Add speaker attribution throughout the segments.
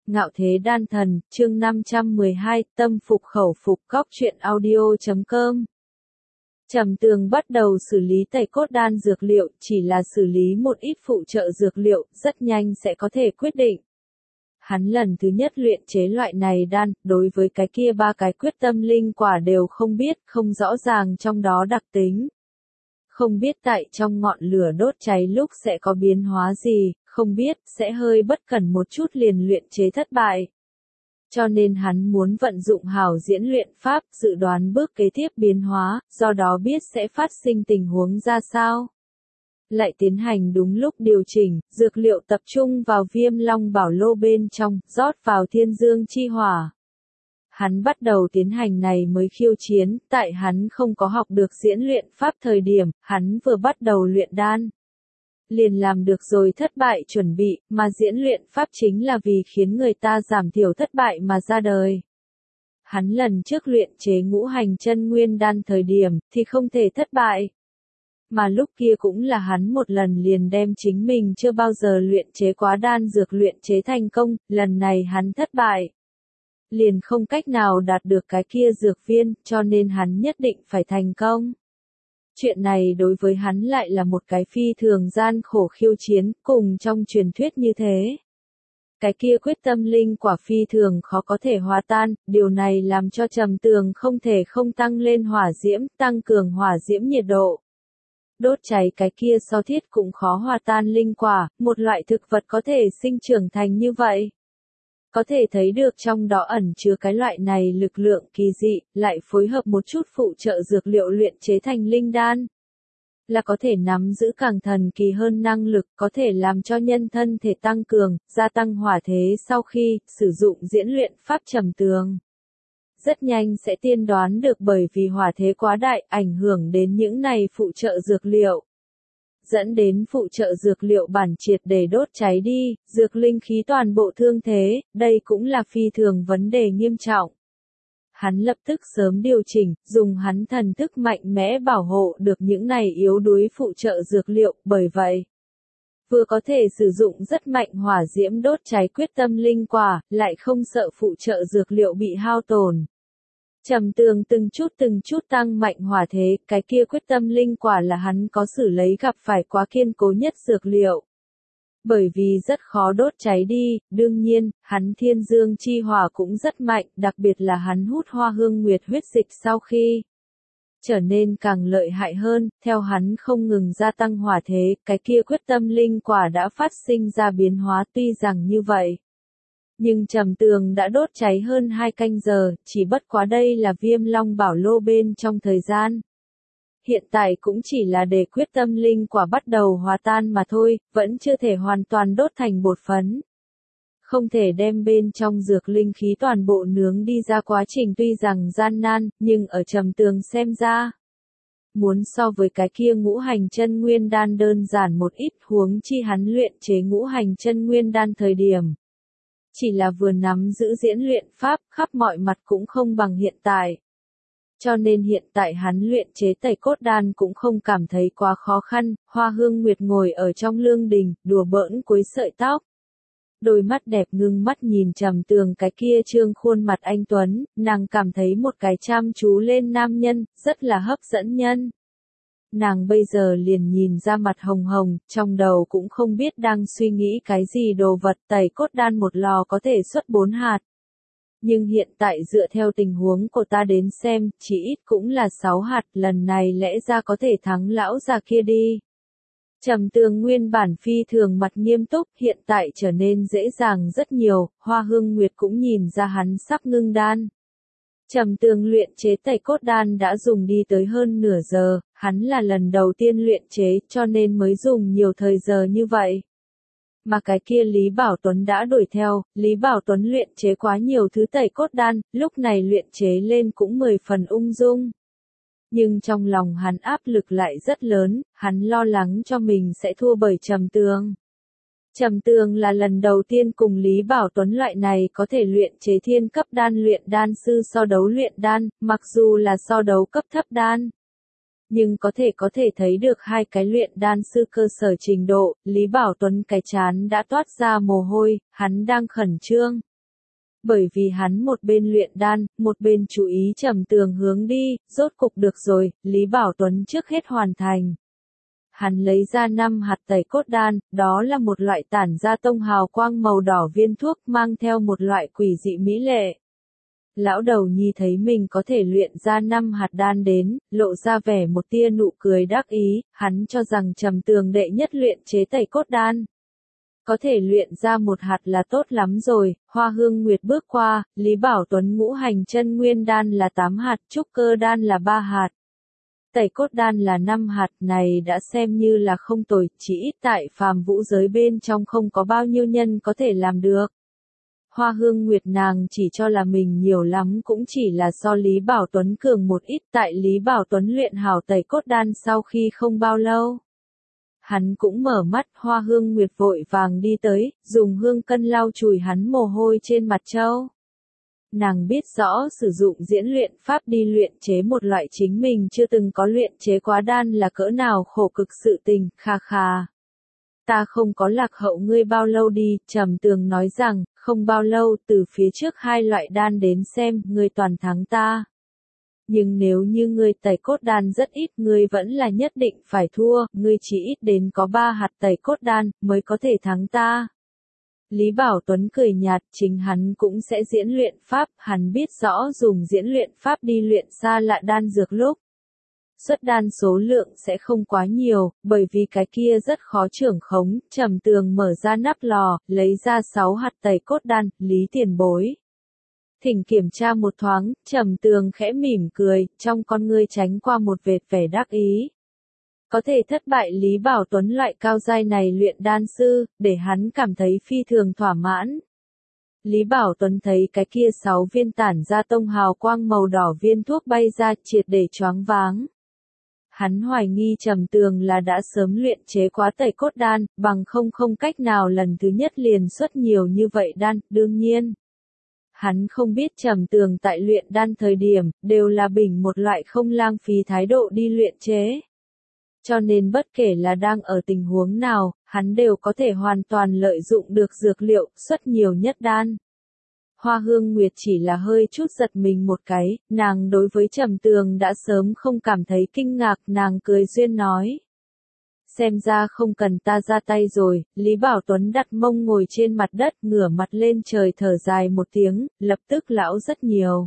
Speaker 1: Ngạo Thế Đan Thần, chương 512, tâm phục khẩu phục. Góc truyện audio.com. Trầm Tường bắt đầu xử lý tẩy cốt đan dược liệu, chỉ là xử lý một ít phụ trợ dược liệu, rất nhanh sẽ có thể quyết định. Hắn lần thứ nhất luyện chế loại này đan, đối với cái kia ba cái quyết tâm linh quả đều không biết, không rõ ràng trong đó đặc tính. Không biết tại trong ngọn lửa đốt cháy lúc sẽ có biến hóa gì, không biết sẽ hơi bất cẩn một chút liền luyện chế thất bại. Cho nên hắn muốn vận dụng hảo diễn luyện pháp, dự đoán bước kế tiếp biến hóa, do đó biết sẽ phát sinh tình huống ra sao. Lại tiến hành đúng lúc điều chỉnh, dược liệu tập trung vào Viêm Long Bảo Lô bên trong, rót vào Thiên Dương Chi Hỏa. Hắn bắt đầu tiến hành này mới khiêu chiến, tại hắn không có học được diễn luyện pháp thời điểm, hắn vừa bắt đầu luyện đan. Liền làm được rồi thất bại chuẩn bị, mà diễn luyện pháp chính là vì khiến người ta giảm thiểu thất bại mà ra đời. Hắn lần trước luyện chế ngũ hành chân nguyên đan thời điểm, thì không thể thất bại. Mà lúc kia cũng là hắn một lần liền đem chính mình chưa bao giờ luyện chế quá đan dược luyện chế thành công, lần này hắn thất bại. Liền không cách nào đạt được cái kia dược viên, cho nên hắn nhất định phải thành công. Chuyện này đối với hắn lại là một cái phi thường gian khổ khiêu chiến, cùng trong truyền thuyết như thế. Cái kia quyết tâm linh quả phi thường khó có thể hòa tan, điều này làm cho Trầm Tường không thể không tăng lên hỏa diễm, tăng cường hỏa diễm nhiệt độ. Đốt cháy cái kia so thiết cũng khó hòa tan linh quả, một loại thực vật có thể sinh trưởng thành như vậy. Có thể thấy được trong đó ẩn chứa cái loại này lực lượng kỳ dị, lại phối hợp một chút phụ trợ dược liệu luyện chế thành linh đan. Là có thể nắm giữ càng thần kỳ hơn năng lực, có thể làm cho nhân thân thể tăng cường, gia tăng hỏa thế sau khi sử dụng diễn luyện pháp Trầm Tường. Rất nhanh sẽ tiên đoán được bởi vì hỏa thế quá đại ảnh hưởng đến những này phụ trợ dược liệu. Dẫn đến phụ trợ dược liệu bản triệt để đốt cháy đi, dược linh khí toàn bộ thương thế, đây cũng là phi thường vấn đề nghiêm trọng. Hắn lập tức sớm điều chỉnh, dùng hắn thần thức mạnh mẽ bảo hộ được những này yếu đuối phụ trợ dược liệu, bởi vậy, vừa có thể sử dụng rất mạnh hỏa diễm đốt cháy quyết tâm linh quả, lại không sợ phụ trợ dược liệu bị hao tổn. Trầm Tường từng chút tăng mạnh hỏa thế, cái kia quyết tâm linh quả là hắn có xử lấy gặp phải quá kiên cố nhất dược liệu. Bởi vì rất khó đốt cháy đi, đương nhiên, hắn Thiên Dương Chi Hỏa cũng rất mạnh, đặc biệt là hắn hút Hoa Hương Nguyệt huyết dịch sau khi trở nên càng lợi hại hơn, theo hắn không ngừng gia tăng hỏa thế, cái kia quyết tâm linh quả đã phát sinh ra biến hóa tuy rằng như vậy. Nhưng Trầm Tường đã đốt cháy hơn 2 canh giờ, chỉ bất quá đây là Viêm Long Bảo Lô bên trong thời gian. Hiện tại cũng chỉ là để quyết tâm linh quả bắt đầu hòa tan mà thôi, vẫn chưa thể hoàn toàn đốt thành bột phấn. Không thể đem bên trong dược linh khí toàn bộ nướng đi ra, quá trình tuy rằng gian nan, nhưng ở Trầm Tường xem ra, muốn so với cái kia ngũ hành chân nguyên đan đơn giản một ít, huống chi hắn luyện chế ngũ hành chân nguyên đan thời điểm. Chỉ là vừa nắm giữ diễn luyện pháp, khắp mọi mặt cũng không bằng hiện tại. Cho nên hiện tại hắn luyện chế tẩy cốt đan cũng không cảm thấy quá khó khăn, Hoa Hương Nguyệt ngồi ở trong lương đình, đùa bỡn cuối sợi tóc. Đôi mắt đẹp ngưng mắt nhìn Trầm Tường cái kia trương khuôn mặt anh tuấn, nàng cảm thấy một cái chăm chú lên nam nhân, rất là hấp dẫn nhân. Nàng bây giờ liền nhìn ra mặt hồng hồng, trong đầu cũng không biết đang suy nghĩ cái gì đồ vật, tẩy cốt đan một lò có thể xuất 4 hạt. Nhưng hiện tại dựa theo tình huống của ta đến xem, chỉ ít cũng là 6 hạt, lần này lẽ ra có thể thắng lão già kia đi. Trầm Tường nguyên bản phi thường mặt nghiêm túc, hiện tại trở nên dễ dàng rất nhiều, Hoa Hương Nguyệt cũng nhìn ra hắn sắp ngưng đan. Trầm Tường luyện chế tẩy cốt đan đã dùng đi tới hơn nửa giờ, hắn là lần đầu tiên luyện chế cho nên mới dùng nhiều thời giờ như vậy. Mà cái kia Lý Bảo Tuấn đã đuổi theo, Lý Bảo Tuấn luyện chế quá nhiều thứ tẩy cốt đan, lúc này luyện chế lên cũng 10 phần ung dung. Nhưng trong lòng hắn áp lực lại rất lớn, hắn lo lắng cho mình sẽ thua bởi Trầm Tường. Trầm Tường là lần đầu tiên cùng Lý Bảo Tuấn loại này có thể luyện chế thiên cấp đan luyện đan sư so đấu luyện đan, mặc dù là so đấu cấp thấp đan. Nhưng có thể thấy được hai cái luyện đan sư cơ sở trình độ, Lý Bảo Tuấn cái trán đã toát ra mồ hôi, hắn đang khẩn trương. Bởi vì hắn một bên luyện đan, một bên chú ý Trầm Tường hướng đi, rốt cục được rồi, Lý Bảo Tuấn trước hết hoàn thành. Hắn lấy ra 5 hạt tẩy cốt đan, đó là một loại tản ra tông hào quang màu đỏ viên thuốc mang theo một loại quỷ dị mỹ lệ. Lão đầu nhi thấy mình có thể luyện ra 5 hạt đan đến, lộ ra vẻ một tia nụ cười đắc ý, hắn cho rằng Trầm Tường đệ nhất luyện chế tẩy cốt đan. Có thể luyện ra một hạt là tốt lắm rồi, Hoa Hương Nguyệt bước qua, Lý Bảo Tuấn ngũ hành chân nguyên đan là 8 hạt, trúc cơ đan là 3 hạt. Tẩy cốt đan là 5 hạt này đã xem như là không tồi, chỉ ít tại phàm vũ giới bên trong không có bao nhiêu nhân có thể làm được. Hoa Hương Nguyệt nàng chỉ cho là mình nhiều lắm cũng chỉ là do Lý Bảo Tuấn cường một ít, tại Lý Bảo Tuấn luyện hảo tẩy cốt đan sau khi không bao lâu. Hắn cũng mở mắt, Hoa Hương Nguyệt vội vàng đi tới, dùng hương cân lau chùi hắn mồ hôi trên mặt trâu. Nàng biết rõ sử dụng diễn luyện pháp đi luyện chế một loại chính mình chưa từng có luyện chế quá đan là cỡ nào khổ cực sự tình, kha kha. Ta không có lạc hậu ngươi bao lâu đi, Trầm Tường nói rằng, không bao lâu, từ phía trước 2 loại đan đến xem, ngươi toàn thắng ta. Nhưng nếu như ngươi tẩy cốt đan rất ít, ngươi vẫn là nhất định phải thua, ngươi chỉ ít đến có 3 hạt tẩy cốt đan, mới có thể thắng ta. Lý Bảo Tuấn cười nhạt, chính hắn cũng sẽ diễn luyện pháp, hắn biết rõ dùng diễn luyện pháp đi luyện xa lạ đan dược lúc. Xuất đan số lượng sẽ không quá nhiều, bởi vì cái kia rất khó trưởng khống, Trầm Tường mở ra nắp lò, lấy ra 6 hạt tẩy cốt đan, Lý tiền bối. Thỉnh kiểm tra một thoáng, Trầm Tường khẽ mỉm cười, trong con ngươi tránh qua một vệt vẻ đắc ý. Có thể thất bại Lý Bảo Tuấn loại cao giai này luyện đan sư, để hắn cảm thấy phi thường thỏa mãn. Lý Bảo Tuấn thấy cái kia 6 viên tản ra tông hào quang màu đỏ viên thuốc bay ra triệt để choáng váng. Hắn hoài nghi Trầm Tường là đã sớm luyện chế quá tẩy cốt đan, bằng không cách nào lần thứ nhất liền xuất nhiều như vậy đan, đương nhiên. Hắn không biết Trầm Tường tại luyện đan thời điểm, đều là bình một loại không lãng phí thái độ đi luyện chế. Cho nên bất kể là đang ở tình huống nào, hắn đều có thể hoàn toàn lợi dụng được dược liệu, xuất nhiều nhất đan. Hoa Hương Nguyệt chỉ là hơi chút giật mình một cái, nàng đối với Trầm Tường đã sớm không cảm thấy kinh ngạc, nàng cười duyên nói. Xem ra không cần ta ra tay rồi, Lý Bảo Tuấn đặt mông ngồi trên mặt đất, ngửa mặt lên trời thở dài một tiếng, lập tức lão rất nhiều.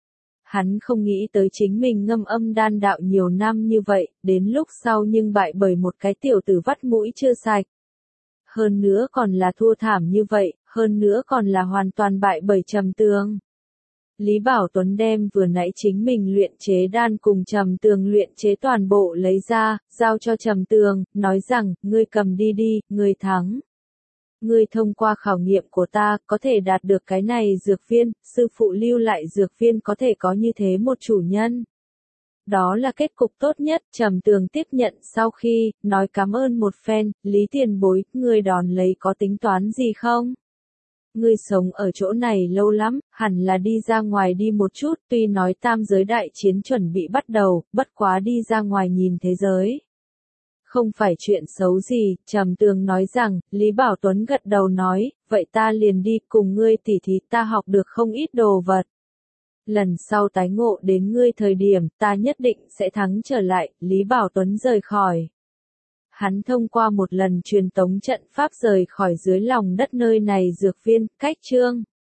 Speaker 1: Hắn không nghĩ tới chính mình ngâm âm đan đạo nhiều năm như vậy, đến lúc sau nhưng bại bởi một cái tiểu tử vắt mũi chưa sạch. Hơn nữa còn là thua thảm như vậy, hơn nữa còn là hoàn toàn bại bởi Trầm Tường. Lý Bảo Tuấn đem vừa nãy chính mình luyện chế đan cùng Trầm Tường luyện chế toàn bộ lấy ra, giao cho Trầm Tường, nói rằng, ngươi cầm đi đi, ngươi thắng. Ngươi thông qua khảo nghiệm của ta, có thể đạt được cái này dược viên, sư phụ lưu lại dược viên có thể có như thế một chủ nhân. Đó là kết cục tốt nhất, Trầm Tường tiếp nhận sau khi, nói cảm ơn một phen, Lý tiền bối, ngươi đón lấy có tính toán gì không? Ngươi sống ở chỗ này lâu lắm, hẳn là đi ra ngoài đi một chút, tuy nói tam giới đại chiến chuẩn bị bắt đầu, bất quá đi ra ngoài nhìn thế giới. Không phải chuyện xấu gì, Trầm Tường nói rằng, Lý Bảo Tuấn gật đầu nói, vậy ta liền đi cùng ngươi tỉ thí, ta học được không ít đồ vật. Lần sau tái ngộ đến ngươi thời điểm, ta nhất định sẽ thắng trở lại, Lý Bảo Tuấn rời khỏi. Hắn thông qua một lần truyền tống trận pháp rời khỏi dưới lòng đất nơi này dược viên, cách chương.